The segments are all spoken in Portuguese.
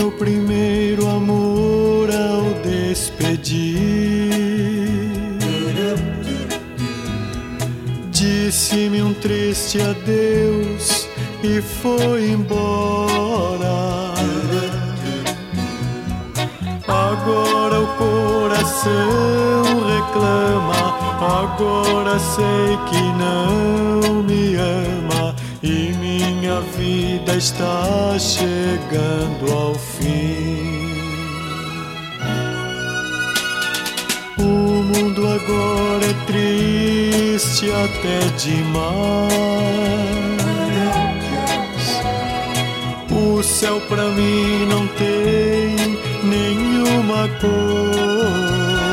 meu primeiro amor ao despedir, disse-me um triste adeus e foi embora. Agora o coração reclama, agora sei que não me ama e minha vida está chegando ao fim. O mundo agora é triste até demais. O céu pra mim não tem nenhuma cor.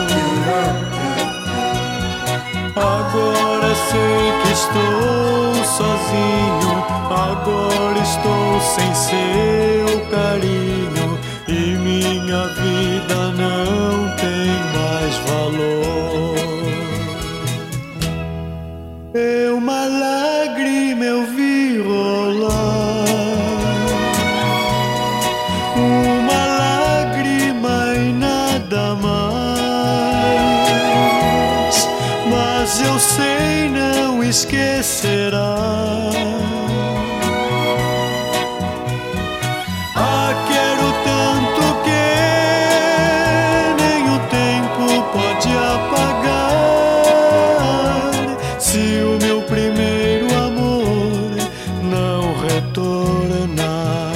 Agora sei que estou sozinho, agora estou sem seu carinho e minha vida não tem mais valor. Uma lágrima eu vi rolar, uma lágrima e nada mais, mas eu sei não esquecerá. Ah, quero tanto que nem o tempo pode apagar, se o meu primeiro amor não retornar.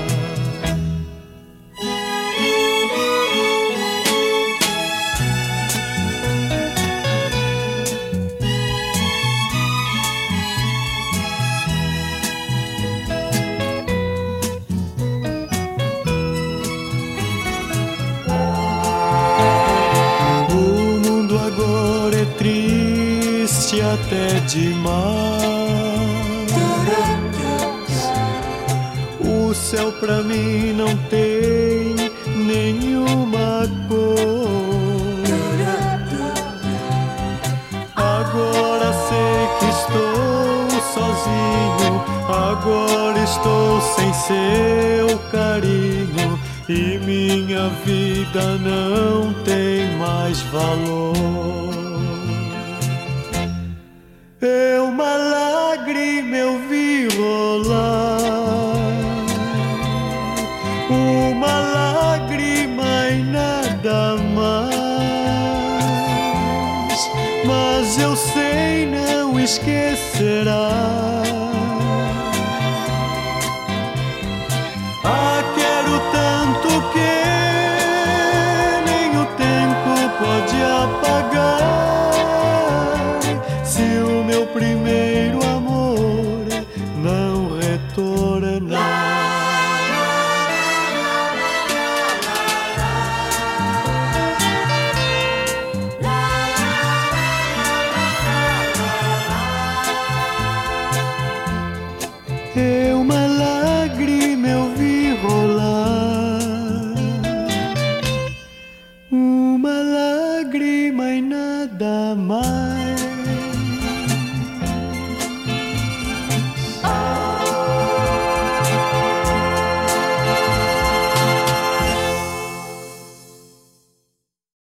Agora é triste até demais. O céu pra mim não tem nenhuma cor. Agora sei que estou sozinho, agora estou sem seu carinho e minha vida não tem mais valor. Uma lágrima eu vi rolar, uma lágrima e nada mais, mas eu sei não esquecerá. Ah, quero tanto que nem o tempo pode apagar, se o meu primeiro amor não retornar. Eu